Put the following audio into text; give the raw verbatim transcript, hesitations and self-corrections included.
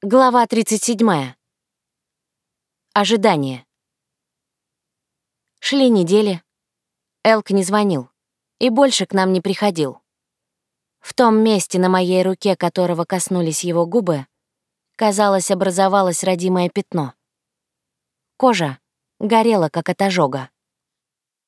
Глава тридцать семь. Ожидание. Шли недели. Элк не звонил и больше к нам не приходил. В том месте на моей руке, которого коснулись его губы, казалось, образовалось родимое пятно. Кожа горела, как от ожога.